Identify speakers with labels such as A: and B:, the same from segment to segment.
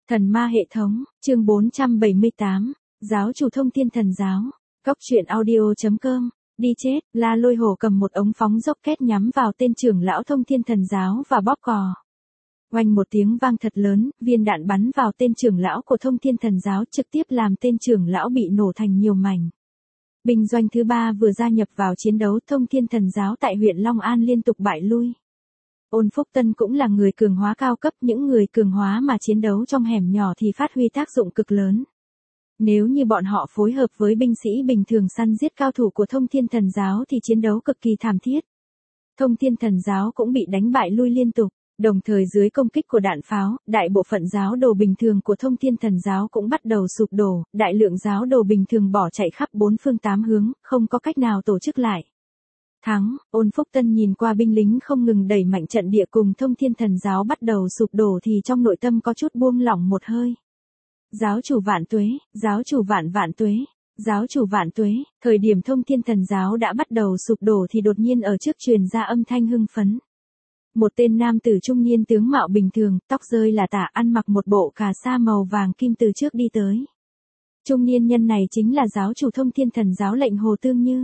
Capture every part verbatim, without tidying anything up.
A: Thần ma hệ thống, chương bốn trăm bảy mươi tám, giáo chủ thông thiên thần giáo, cóc truyện audio.com, đi chết, La Lôi Hổ cầm một ống phóng rocket nhắm vào tên trưởng lão thông thiên thần giáo và bóp cò. Oanh một tiếng vang thật lớn, viên đạn bắn vào tên trưởng lão của thông thiên thần giáo trực tiếp làm tên trưởng lão bị nổ thành nhiều mảnh. Binh doanh thứ ba vừa gia nhập vào chiến đấu thông thiên thần giáo tại huyện Long An liên tục bại lui. Ôn Phúc Tân cũng là người cường hóa cao cấp, những người cường hóa mà chiến đấu trong hẻm nhỏ thì phát huy tác dụng cực lớn. Nếu như bọn họ phối hợp với binh sĩ bình thường săn giết cao thủ của thông thiên thần giáo thì chiến đấu cực kỳ thảm thiết. Thông thiên thần giáo cũng bị đánh bại lui liên tục, đồng thời dưới công kích của đạn pháo, đại bộ phận giáo đồ bình thường của thông thiên thần giáo cũng bắt đầu sụp đổ, đại lượng giáo đồ bình thường bỏ chạy khắp bốn phương tám hướng, không có cách nào tổ chức lại. Thắng, Ôn Phúc Tân nhìn qua binh lính không ngừng đẩy mạnh trận địa cùng thông thiên thần giáo bắt đầu sụp đổ thì trong nội tâm có chút buông lỏng một hơi. Giáo chủ vạn tuế, giáo chủ vạn vạn tuế, giáo chủ vạn tuế, thời điểm thông thiên thần giáo đã bắt đầu sụp đổ thì đột nhiên ở trước truyền ra âm thanh hưng phấn. Một tên nam tử trung niên tướng mạo bình thường, tóc rơi là tả, ăn mặc một bộ cà sa màu vàng kim từ trước đi tới. Trung niên nhân này chính là giáo chủ thông thiên thần giáo Lệnh Hồ Tương Như.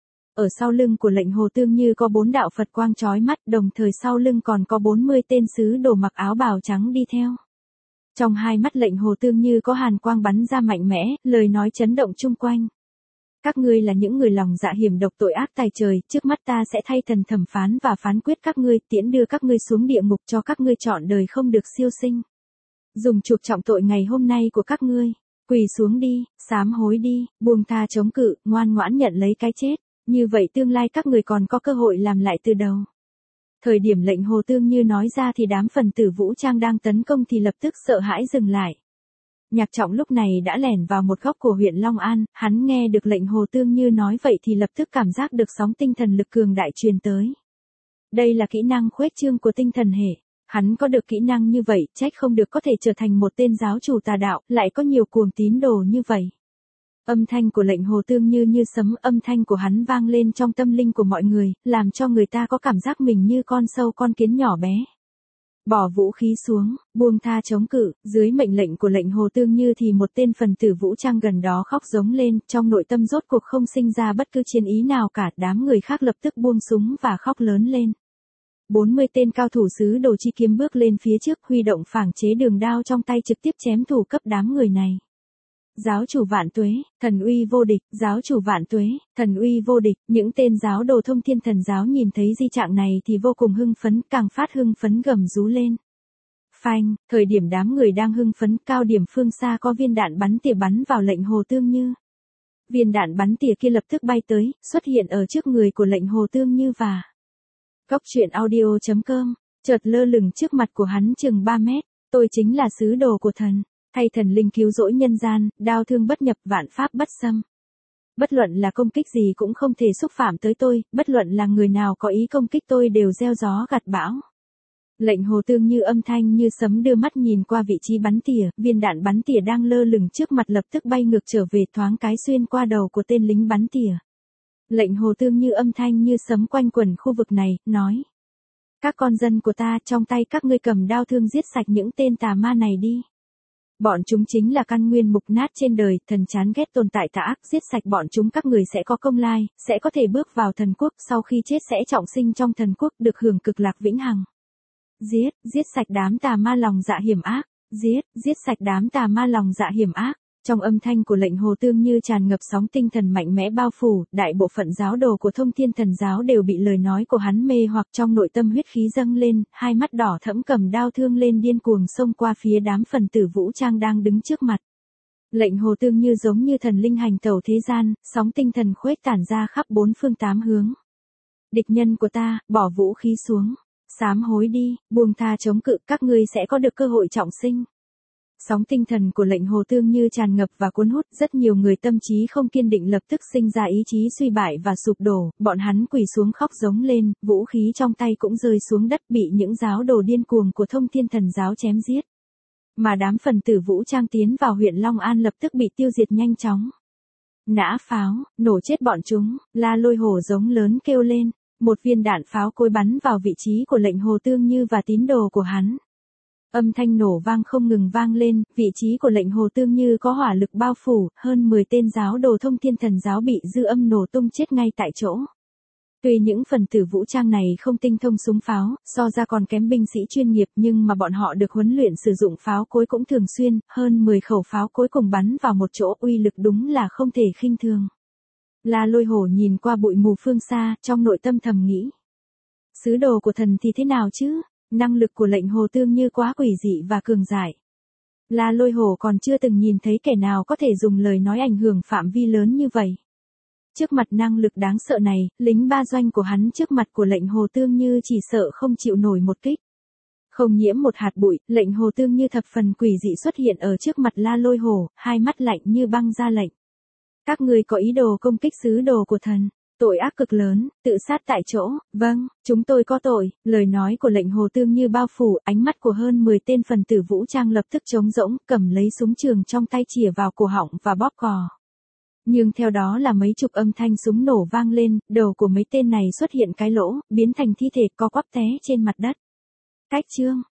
A: Ở sau lưng của Lệnh Hồ Tương Như có bốn đạo Phật quang chói mắt, đồng thời sau lưng còn có bốn mươi tên sứ đồ mặc áo bào trắng đi theo. Trong hai mắt Lệnh Hồ Tương Như có hàn quang bắn ra mạnh mẽ, lời nói chấn động chung quanh. Các ngươi là những người lòng dạ hiểm độc tội ác tài trời, trước mắt ta sẽ thay thần thẩm phán và phán quyết các ngươi, tiễn đưa các ngươi xuống địa ngục cho các ngươi chọn đời không được siêu sinh. Dùng chuộc trọng tội ngày hôm nay của các ngươi, quỳ xuống đi, sám hối đi, buông tha chống cự, ngoan ngoãn nhận lấy cái chết. Như vậy tương lai các người còn có cơ hội làm lại từ đầu. Thời điểm Lệnh Hồ Tương Như nói ra thì đám phần tử vũ trang đang tấn công thì lập tức sợ hãi dừng lại. Nhạc Trọng lúc này đã lẻn vào một góc của huyện Long An, hắn nghe được Lệnh Hồ Tương Như nói vậy thì lập tức cảm giác được sóng tinh thần lực cường đại truyền tới. Đây là kỹ năng khuếch trương của tinh thần hệ. Hắn có được kỹ năng như vậy, trách không được có thể trở thành một tên giáo chủ tà đạo, lại có nhiều cuồng tín đồ như vậy. Âm thanh của Lệnh Hồ Tương Như như sấm, âm thanh của hắn vang lên trong tâm linh của mọi người, làm cho người ta có cảm giác mình như con sâu con kiến nhỏ bé. Bỏ vũ khí xuống, buông tha chống cự, dưới mệnh lệnh của Lệnh Hồ Tương Như thì một tên phần tử vũ trang gần đó khóc giống lên, trong nội tâm rốt cuộc không sinh ra bất cứ chiến ý nào cả, đám người khác lập tức buông súng và khóc lớn lên. bốn mươi tên cao thủ sứ đồ chi kiếm bước lên phía trước, huy động phảng chế đường đao trong tay trực tiếp chém thủ cấp đám người này. Giáo chủ vạn tuế, thần uy vô địch, giáo chủ vạn tuế, thần uy vô địch, những tên giáo đồ thông thiên thần giáo nhìn thấy di trạng này thì vô cùng hưng phấn, càng phát hưng phấn gầm rú lên. Phanh, thời điểm đám người đang hưng phấn, cao điểm phương xa có viên đạn bắn tỉa bắn vào Lệnh Hồ Tương Như. Viên đạn bắn tỉa kia lập tức bay tới, xuất hiện ở trước người của Lệnh Hồ Tương Như và cóc truyện audio.com, chợt lơ lửng trước mặt của hắn chừng ba mét, tôi chính là sứ đồ của thần. Thay thần linh cứu rỗi nhân gian, đao thương bất nhập, vạn pháp bất xâm. Bất luận là công kích gì cũng không thể xúc phạm tới tôi, bất luận là người nào có ý công kích tôi đều gieo gió gặt bão. Lệnh Hồ Tương Như âm thanh như sấm đưa mắt nhìn qua vị trí bắn tỉa, viên đạn bắn tỉa đang lơ lửng trước mặt lập tức bay ngược trở về, thoáng cái xuyên qua đầu của tên lính bắn tỉa. Lệnh Hồ Tương Như âm thanh như sấm quanh quẩn khu vực này, nói: các con dân của ta, trong tay các ngươi cầm đao thương giết sạch những tên tà ma này đi. Bọn chúng chính là căn nguyên mục nát trên đời, thần chán ghét tồn tại tà ác, giết sạch bọn chúng các người sẽ có công lai, sẽ có thể bước vào thần quốc, sau khi chết sẽ trọng sinh trong thần quốc, được hưởng cực lạc vĩnh hằng. Giết, giết sạch đám tà ma lòng dạ hiểm ác, giết, giết sạch đám tà ma lòng dạ hiểm ác. Trong âm thanh của Lệnh Hồ Tương Như tràn ngập sóng tinh thần mạnh mẽ bao phủ, đại bộ phận giáo đồ của thông thiên thần giáo đều bị lời nói của hắn mê hoặc, trong nội tâm huyết khí dâng lên, hai mắt đỏ thẫm cầm đao thương lên điên cuồng xông qua phía đám phần tử vũ trang đang đứng trước mặt. Lệnh Hồ Tương Như giống như thần linh hành tẩu thế gian, sóng tinh thần khuếch tản ra khắp bốn phương tám hướng. Địch nhân của ta, bỏ vũ khí xuống, sám hối đi, buông tha chống cự, các ngươi sẽ có được cơ hội trọng sinh. Sóng tinh thần của Lệnh Hồ Tương Như tràn ngập và cuốn hút, rất nhiều người tâm trí không kiên định lập tức sinh ra ý chí suy bại và sụp đổ, bọn hắn quỳ xuống khóc giống lên, vũ khí trong tay cũng rơi xuống đất, bị những giáo đồ điên cuồng của thông thiên thần giáo chém giết. Mà đám phần tử vũ trang tiến vào huyện Long An lập tức bị tiêu diệt nhanh chóng. Nã pháo, nổ chết bọn chúng, La Lôi Hổ giống lớn kêu lên, một viên đạn pháo cối bắn vào vị trí của Lệnh Hồ Tương Như và tín đồ của hắn. Âm thanh nổ vang không ngừng vang lên, vị trí của lệnh Hồ Tương Như có hỏa lực bao phủ, hơn mười tên giáo đồ Thông Thiên Thần giáo bị dư âm nổ tung chết ngay tại chỗ. Tuy những phần tử vũ trang này không tinh thông súng pháo, so ra còn kém binh sĩ chuyên nghiệp nhưng mà bọn họ được huấn luyện sử dụng pháo cối cũng thường xuyên, hơn mười khẩu pháo cối cùng bắn vào một chỗ, uy lực đúng là không thể khinh thường. La Lôi Hổ nhìn qua bụi mù phương xa, trong nội tâm thầm nghĩ. Sứ đồ của thần thì thế nào chứ? Năng lực của lệnh Hồ Tương Như quá quỷ dị và cường đại. La Lôi Hổ còn chưa từng nhìn thấy kẻ nào có thể dùng lời nói ảnh hưởng phạm vi lớn như vậy. Trước mặt năng lực đáng sợ này, lính ba doanh của hắn trước mặt của lệnh Hồ Tương Như chỉ sợ không chịu nổi một kích. Không nhiễm một hạt bụi, lệnh Hồ Tương Như thập phần quỷ dị xuất hiện ở trước mặt La Lôi Hổ, hai mắt lạnh như băng ra lệnh. Các người có ý đồ công kích sứ đồ của thần. Tội ác cực lớn, tự sát tại chỗ, vâng, chúng tôi có tội, lời nói của lệnh Hồ Tương Như bao phủ, ánh mắt của hơn mười tên phần tử vũ trang lập tức trống rỗng, cầm lấy súng trường trong tay chĩa vào cổ họng và bóp cò. Nhưng theo đó là mấy chục âm thanh súng nổ vang lên, đầu của mấy tên này xuất hiện cái lỗ, biến thành thi thể co quắp té trên mặt đất. Cách chương,